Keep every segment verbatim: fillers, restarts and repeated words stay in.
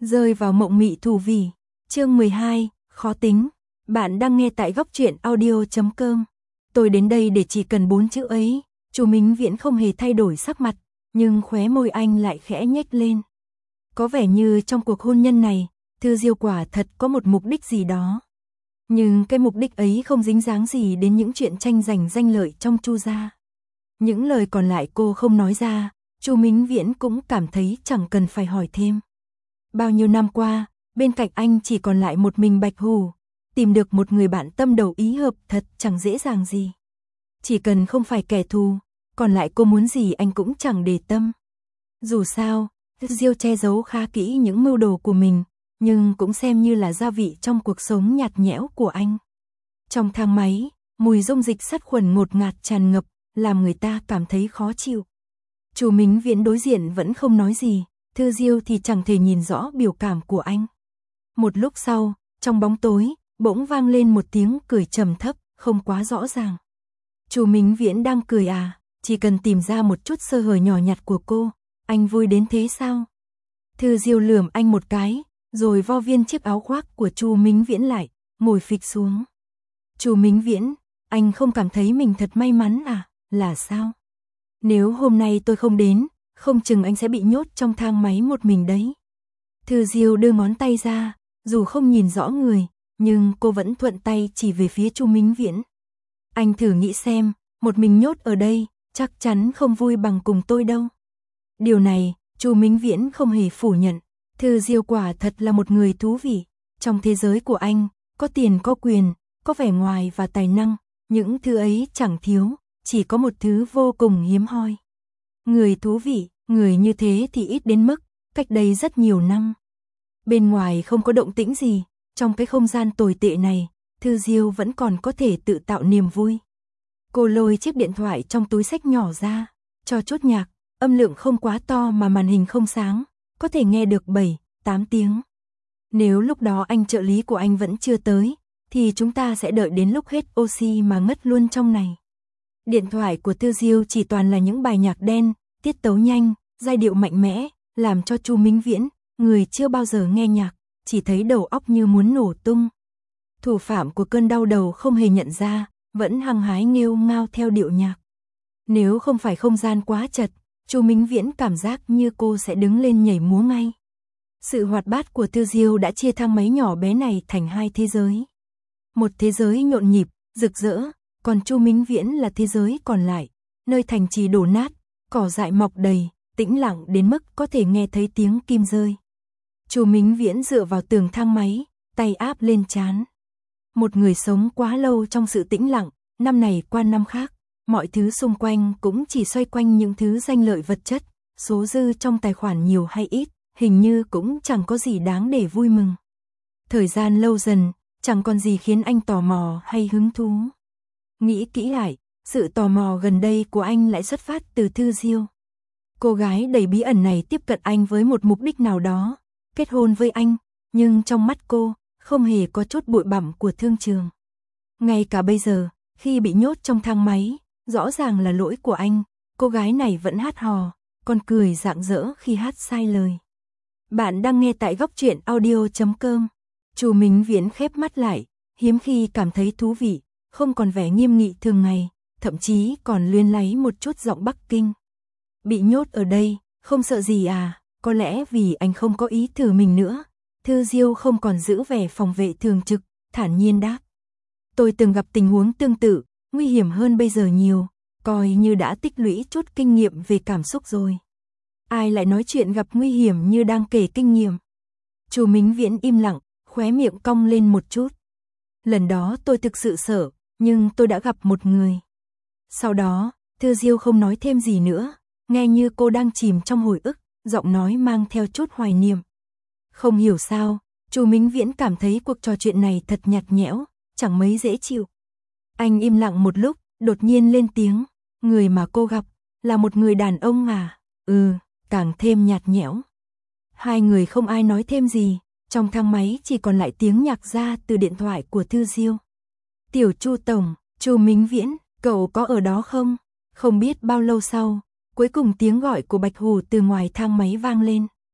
Rơi vào mộng mị thủ vỉ. Chương mười hai, khó tính. Bạn đang nghe tại góc truyện audio chấm com. Tôi đến đây để chỉ cần bốn chữ ấy. Chu Mính Viễn không hề thay đổi sắc mặt, nhưng khóe môi anh lại khẽ nhếch lên. Có vẻ như trong cuộc hôn nhân này, Thư Diêu quả thật có một mục đích gì đó. Nhưng cái mục đích ấy không dính dáng gì đến những chuyện tranh giành danh lợi trong Chu gia. Những lời còn lại cô không nói ra, Chu Mính Viễn cũng cảm thấy chẳng cần phải hỏi thêm. Bao nhiêu năm qua, bên cạnh anh chỉ còn lại một mình Bạch Hù, tìm được một người bạn tâm đầu ý hợp thật chẳng dễ dàng gì. Chỉ cần không phải kẻ thù, còn lại cô muốn gì anh cũng chẳng để tâm. Dù sao, Diêu che giấu khá kỹ những mưu đồ của mình, nhưng cũng xem như là gia vị trong cuộc sống nhạt nhẽo của anh. Trong thang máy, mùi dung dịch sát khuẩn ngột ngạt tràn ngập, làm người ta cảm thấy khó chịu. Chu Mính Viễn đối diện vẫn không nói gì, Thư Diêu thì chẳng thể nhìn rõ biểu cảm của anh. Một lúc sau, trong bóng tối, bỗng vang lên một tiếng cười trầm thấp, không quá rõ ràng. Chu Mính Viễn đang cười à, chỉ cần tìm ra một chút sơ hở nhỏ nhặt của cô, anh vui đến thế sao? Thư Diêu lườm anh một cái, rồi vo viên chiếc áo khoác của Chu Mính Viễn lại, ngồi phịch xuống. Chu Mính Viễn, anh không cảm thấy mình thật may mắn à, là sao? Nếu hôm nay tôi không đến, không chừng anh sẽ bị nhốt trong thang máy một mình đấy. Thư Diêu đưa ngón tay ra, dù không nhìn rõ người, nhưng cô vẫn thuận tay chỉ về phía Chu Mính Viễn. Anh thử nghĩ xem, một mình nhốt ở đây, chắc chắn không vui bằng cùng tôi đâu. Điều này, Chu Mính Viễn không hề phủ nhận. Thư Diêu quả thật là một người thú vị. Trong thế giới của anh, có tiền có quyền, có vẻ ngoài và tài năng, những thứ ấy chẳng thiếu, chỉ có một thứ vô cùng hiếm hoi. Người thú vị, người như thế thì ít đến mức, cách đây rất nhiều năm. Bên ngoài không có động tĩnh gì, trong cái không gian tồi tệ này, Thư Diêu vẫn còn có thể tự tạo niềm vui. Cô lôi chiếc điện thoại trong túi xách nhỏ ra, cho chốt nhạc, âm lượng không quá to mà màn hình không sáng, có thể nghe được bảy, tám tiếng. Nếu lúc đó anh trợ lý của anh vẫn chưa tới, thì chúng ta sẽ đợi đến lúc hết oxy mà ngất luôn trong này. Điện thoại của Thư Diêu chỉ toàn là những bài nhạc đen, tiết tấu nhanh, giai điệu mạnh mẽ, làm cho Chu Mính Viễn, người chưa bao giờ nghe nhạc, chỉ thấy đầu óc như muốn nổ tung. Thủ phạm của cơn đau đầu không hề nhận ra, vẫn hăng hái nghêu ngao theo điệu nhạc. Nếu không phải không gian quá chật, Chu Mính Viễn cảm giác như cô sẽ đứng lên nhảy múa ngay. Sự hoạt bát của Thư Diêu đã chia thang máy nhỏ bé này thành hai thế giới. Một thế giới nhộn nhịp, rực rỡ, còn Chu Mính Viễn là thế giới còn lại, nơi thành trì đổ nát, cỏ dại mọc đầy, tĩnh lặng đến mức có thể nghe thấy tiếng kim rơi. Chu Mính Viễn dựa vào tường thang máy, tay áp lên trán. Một người sống quá lâu trong sự tĩnh lặng, năm này qua năm khác, mọi thứ xung quanh cũng chỉ xoay quanh những thứ danh lợi vật chất, số dư trong tài khoản nhiều hay ít, hình như cũng chẳng có gì đáng để vui mừng. Thời gian lâu dần, chẳng còn gì khiến anh tò mò hay hứng thú. Nghĩ kỹ lại, sự tò mò gần đây của anh lại xuất phát từ Thư Diêu. Cô gái đầy bí ẩn này tiếp cận anh với một mục đích nào đó, kết hôn với anh, nhưng trong mắt cô, không hề có chút bụi bặm của thương trường. Ngay cả bây giờ, khi bị nhốt trong thang máy, rõ ràng là lỗi của anh, cô gái này vẫn hát hò, còn cười rạng rỡ khi hát sai lời. Bạn đang nghe tại góc truyện audio chấm com. Chu Mính Viễn khép mắt lại, hiếm khi cảm thấy thú vị, không còn vẻ nghiêm nghị thường ngày, thậm chí còn luyến láy một chút giọng Bắc Kinh. Bị nhốt ở đây, không sợ gì à, có lẽ vì anh không có ý thử mình nữa. Thư Diêu không còn giữ vẻ phòng vệ thường trực, thản nhiên đáp. Tôi từng gặp tình huống tương tự, nguy hiểm hơn bây giờ nhiều, coi như đã tích lũy chút kinh nghiệm về cảm xúc rồi. Ai lại nói chuyện gặp nguy hiểm như đang kể kinh nghiệm. Chu Mính Viễn im lặng, khóe miệng cong lên một chút. Lần đó tôi thực sự sợ, nhưng tôi đã gặp một người. Sau đó, Thư Diêu không nói thêm gì nữa, nghe như cô đang chìm trong hồi ức, giọng nói mang theo chút hoài niệm. Không hiểu sao, Chu Mính Viễn cảm thấy cuộc trò chuyện này thật nhạt nhẽo, chẳng mấy dễ chịu. Anh im lặng một lúc, đột nhiên lên tiếng, người mà cô gặp, là một người đàn ông à? Ừ, càng thêm nhạt nhẽo. Hai người không ai nói thêm gì, trong thang máy chỉ còn lại tiếng nhạc ra từ điện thoại của Thư Diêu. Tiểu Chu tổng, Chu Mính Viễn, cậu có ở đó không? Không biết bao lâu sau, cuối cùng tiếng gọi của Bạch Hù từ ngoài thang máy vang lên.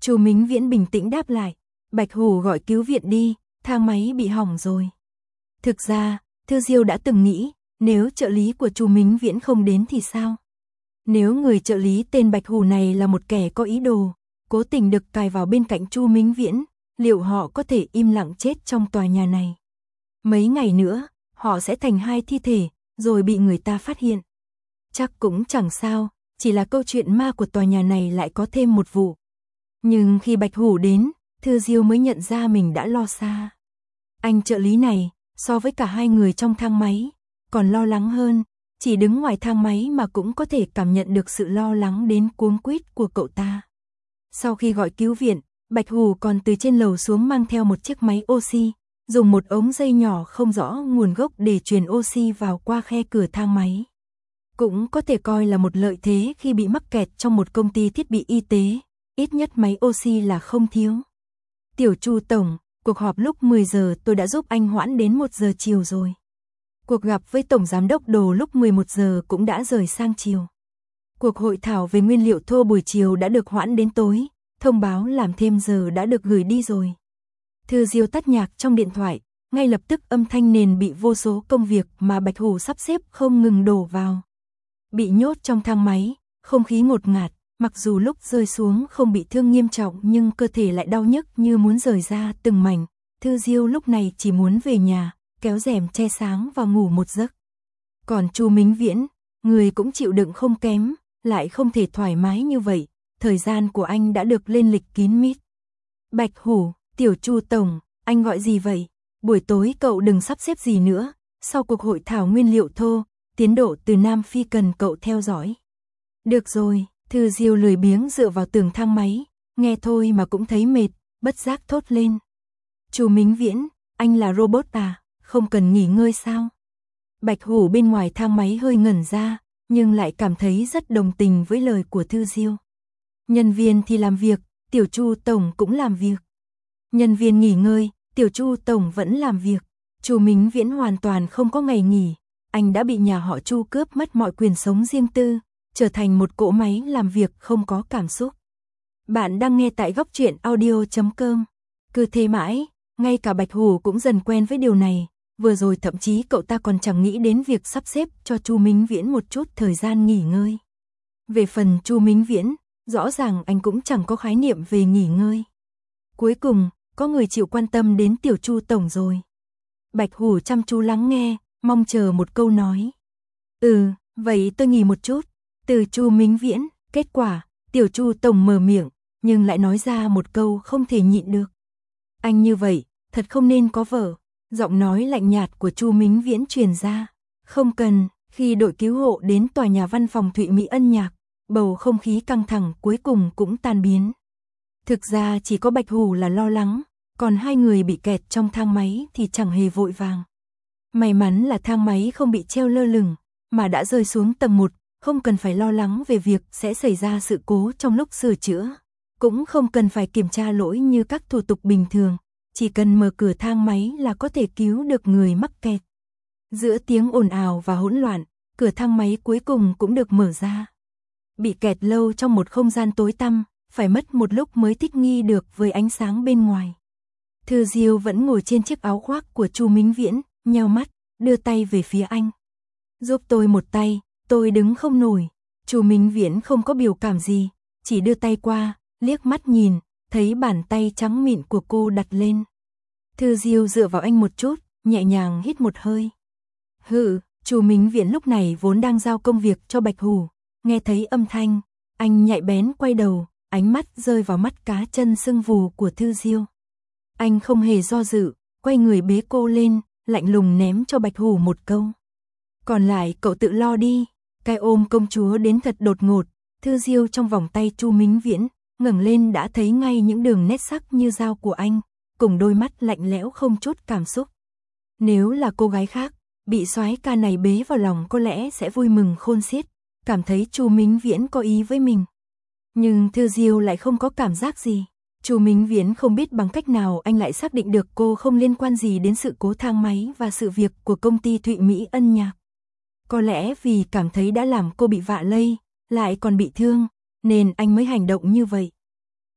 Chu Mính Viễn bình tĩnh đáp lại, Bạch Hủ gọi cứu viện đi, thang máy bị hỏng rồi. Thực ra, Thư Diêu đã từng nghĩ, nếu trợ lý của Chu Mính Viễn không đến thì sao? Nếu người trợ lý tên Bạch Hủ này là một kẻ có ý đồ, cố tình được cài vào bên cạnh Chu Mính Viễn, liệu họ có thể im lặng chết trong tòa nhà này? Mấy ngày nữa, họ sẽ thành hai thi thể, rồi bị người ta phát hiện. Chắc cũng chẳng sao, chỉ là câu chuyện ma của tòa nhà này lại có thêm một vụ. Nhưng khi Bạch Hủ đến, Thư Diêu mới nhận ra mình đã lo xa. Anh trợ lý này, so với cả hai người trong thang máy, còn lo lắng hơn, chỉ đứng ngoài thang máy mà cũng có thể cảm nhận được sự lo lắng đến cuống quýt của cậu ta. Sau khi gọi cứu viện, Bạch Hủ còn từ trên lầu xuống mang theo một chiếc máy oxy, dùng một ống dây nhỏ không rõ nguồn gốc để truyền oxy vào qua khe cửa thang máy. Cũng có thể coi là một lợi thế khi bị mắc kẹt trong một công ty thiết bị y tế, ít nhất máy oxy là không thiếu. Tiểu Chu tổng, cuộc họp lúc mười giờ tôi đã giúp anh hoãn đến một giờ chiều rồi. Cuộc gặp với Tổng Giám đốc Đồ lúc mười một giờ cũng đã rời sang chiều. Cuộc hội thảo về nguyên liệu thô buổi chiều đã được hoãn đến tối, thông báo làm thêm giờ đã được gửi đi rồi. Thư Diêu tắt nhạc trong điện thoại, ngay lập tức âm thanh nền bị vô số công việc mà Bạch Hủ sắp xếp không ngừng đổ vào. Bị nhốt trong thang máy, không khí ngột ngạt, mặc dù lúc rơi xuống không bị thương nghiêm trọng nhưng cơ thể lại đau nhức như muốn rời ra từng mảnh. Thư Diêu lúc này chỉ muốn về nhà, kéo rèm che sáng và ngủ một giấc. Còn Chu Mính Viễn, người cũng chịu đựng không kém, lại không thể thoải mái như vậy, thời gian của anh đã được lên lịch kín mít. Bạch Hủ, Tiểu Chu tổng, anh gọi gì vậy? Buổi tối cậu đừng sắp xếp gì nữa, sau cuộc hội thảo nguyên liệu thô, tiến độ từ Nam Phi cần cậu theo dõi. Được rồi, Thư Diêu lười biếng dựa vào tường thang máy, nghe thôi mà cũng thấy mệt, bất giác thốt lên. Chu Mính Viễn, anh là robot à, không cần nghỉ ngơi sao? Bạch Hủ bên ngoài thang máy hơi ngẩn ra, nhưng lại cảm thấy rất đồng tình với lời của Thư Diêu. Nhân viên thì làm việc, Tiểu Chu tổng cũng làm việc. Nhân viên nghỉ ngơi, Tiểu Chu tổng vẫn làm việc. Chu Mính Viễn hoàn toàn không có ngày nghỉ, anh đã bị nhà họ Chu cướp mất mọi quyền sống riêng tư, trở thành một cỗ máy làm việc không có cảm xúc. Bạn đang nghe tại góc truyện audio chấm com. Cứ thế mãi, ngay cả Bạch Hủ cũng dần quen với điều này, vừa rồi thậm chí cậu ta còn chẳng nghĩ đến việc sắp xếp cho Chu Mính Viễn một chút thời gian nghỉ ngơi. Về phần Chu Mính Viễn, rõ ràng anh cũng chẳng có khái niệm về nghỉ ngơi. Cuối cùng, có người chịu quan tâm đến Tiểu Chu tổng rồi. Bạch Hủ chăm chú lắng nghe, mong chờ một câu nói. Ừ, vậy tôi nghỉ một chút. Từ Chu Mính Viễn, kết quả, Tiểu Chu tổng mở miệng, nhưng lại nói ra một câu không thể nhịn được. Anh như vậy, thật không nên có vợ. Giọng nói lạnh nhạt của Chu Mính Viễn truyền ra. Không cần, khi đội cứu hộ đến tòa nhà văn phòng Thụy Mỹ Ân Nhạc, bầu không khí căng thẳng cuối cùng cũng tan biến. Thực ra chỉ có Bạch Hủ là lo lắng, còn hai người bị kẹt trong thang máy thì chẳng hề vội vàng. May mắn là thang máy không bị treo lơ lửng, mà đã rơi xuống tầng một, không cần phải lo lắng về việc sẽ xảy ra sự cố trong lúc sửa chữa. Cũng không cần phải kiểm tra lỗi như các thủ tục bình thường, chỉ cần mở cửa thang máy là có thể cứu được người mắc kẹt. Giữa tiếng ồn ào và hỗn loạn, cửa thang máy cuối cùng cũng được mở ra. Bị kẹt lâu trong một không gian tối tăm, phải mất một lúc mới thích nghi được với ánh sáng bên ngoài. Thư Diêu vẫn ngồi trên chiếc áo khoác của Chu Mính Viễn, nheo mắt, đưa tay về phía anh. Giúp tôi một tay, tôi đứng không nổi. Chu Mính Viễn không có biểu cảm gì, chỉ đưa tay qua, liếc mắt nhìn, thấy bàn tay trắng mịn của cô đặt lên. Thư Diêu dựa vào anh một chút, nhẹ nhàng hít một hơi. Hừ, Chu Mính Viễn lúc này vốn đang giao công việc cho Bạch Hủ, nghe thấy âm thanh, anh nhạy bén quay đầu, ánh mắt rơi vào mắt cá chân sưng vù của Thư Diêu. Anh không hề do dự, quay người bế cô lên, lạnh lùng ném cho Bạch Hủ một câu. Còn lại cậu tự lo đi. Cái ôm công chúa đến thật đột ngột, Thư Diêu trong vòng tay Chu Mính Viễn, ngẩng lên đã thấy ngay những đường nét sắc như dao của anh, cùng đôi mắt lạnh lẽo không chút cảm xúc. Nếu là cô gái khác, bị soái ca này bế vào lòng có lẽ sẽ vui mừng khôn xiết, cảm thấy Chu Mính Viễn có ý với mình. Nhưng Thư Diêu lại không có cảm giác gì. Chu Mính Viễn không biết bằng cách nào anh lại xác định được cô không liên quan gì đến sự cố thang máy và sự việc của công ty Thụy Mỹ Ân Nhạc. Có lẽ vì cảm thấy đã làm cô bị vạ lây, lại còn bị thương, nên anh mới hành động như vậy.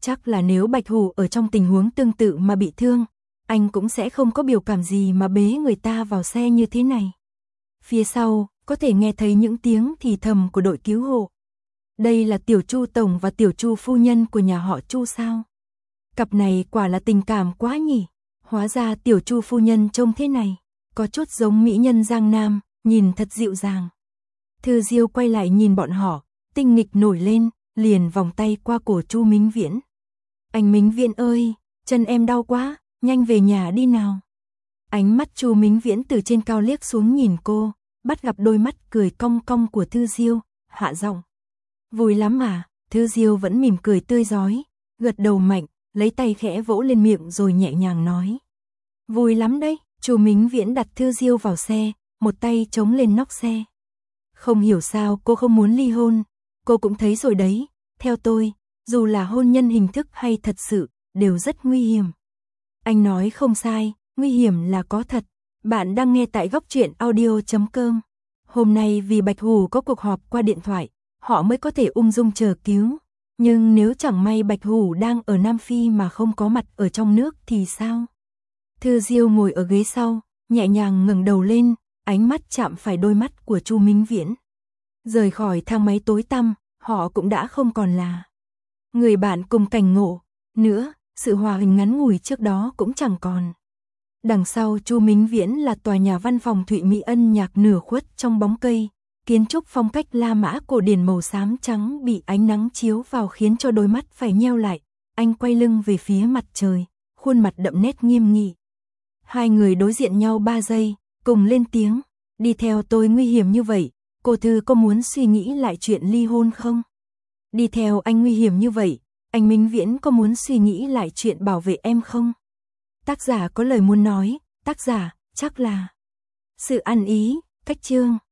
Chắc là nếu Bạch Hủ ở trong tình huống tương tự mà bị thương, anh cũng sẽ không có biểu cảm gì mà bế người ta vào xe như thế này. Phía sau, có thể nghe thấy những tiếng thì thầm của đội cứu hộ. Đây là tiểu Chu tổng và tiểu Chu phu nhân của nhà họ Chu sao? Cặp này quả là tình cảm quá nhỉ. Hóa ra tiểu Chu phu nhân trông thế này, có chút giống mỹ nhân Giang Nam, nhìn thật dịu dàng. Thư Diêu quay lại nhìn bọn họ, tinh nghịch nổi lên, liền vòng tay qua cổ Chu Mính Viễn. Anh Mính Viễn ơi, chân em đau quá, nhanh về nhà đi nào. Ánh mắt Chu Mính Viễn từ trên cao liếc xuống nhìn cô, bắt gặp đôi mắt cười cong cong của Thư Diêu, hạ giọng. Vui lắm à? Thư Diêu vẫn mỉm cười tươi rói, gật đầu mạnh, lấy tay khẽ vỗ lên miệng rồi nhẹ nhàng nói. Vui lắm đấy. Chu Mính Viễn đặt Thư Diêu vào xe, một tay chống lên nóc xe. Không hiểu sao cô không muốn ly hôn, cô cũng thấy rồi đấy, theo tôi, dù là hôn nhân hình thức hay thật sự, đều rất nguy hiểm. Anh nói không sai, nguy hiểm là có thật. Bạn đang nghe tại góc truyện audio chấm com. Hôm nay vì Bạch Hủ có cuộc họp qua điện thoại, họ mới có thể ung dung chờ cứu. Nhưng nếu chẳng may Bạch Hủ đang ở Nam Phi mà không có mặt ở trong nước thì sao? Thư Diêu ngồi ở ghế sau, nhẹ nhàng ngẩng đầu lên, ánh mắt chạm phải đôi mắt của Chu Mính Viễn. Rời khỏi thang máy tối tăm, họ cũng đã không còn là người bạn cùng cảnh ngộ nữa, sự hòa hình ngắn ngủi trước đó cũng chẳng còn. Đằng sau Chu Mính Viễn là tòa nhà văn phòng Thụy Mỹ Ân nhạc nửa khuất trong bóng cây, kiến trúc phong cách La Mã cổ điển màu xám trắng bị ánh nắng chiếu vào khiến cho đôi mắt phải nheo lại. Anh quay lưng về phía mặt trời, khuôn mặt đậm nét nghiêm nghị. Hai người đối diện nhau ba giây, cùng lên tiếng, đi theo tôi nguy hiểm như vậy, cô Thư có muốn suy nghĩ lại chuyện ly hôn không? Đi theo anh nguy hiểm như vậy, anh Mính Viễn có muốn suy nghĩ lại chuyện bảo vệ em không? Tác giả có lời muốn nói, tác giả, chắc là sự ăn ý, cách chương.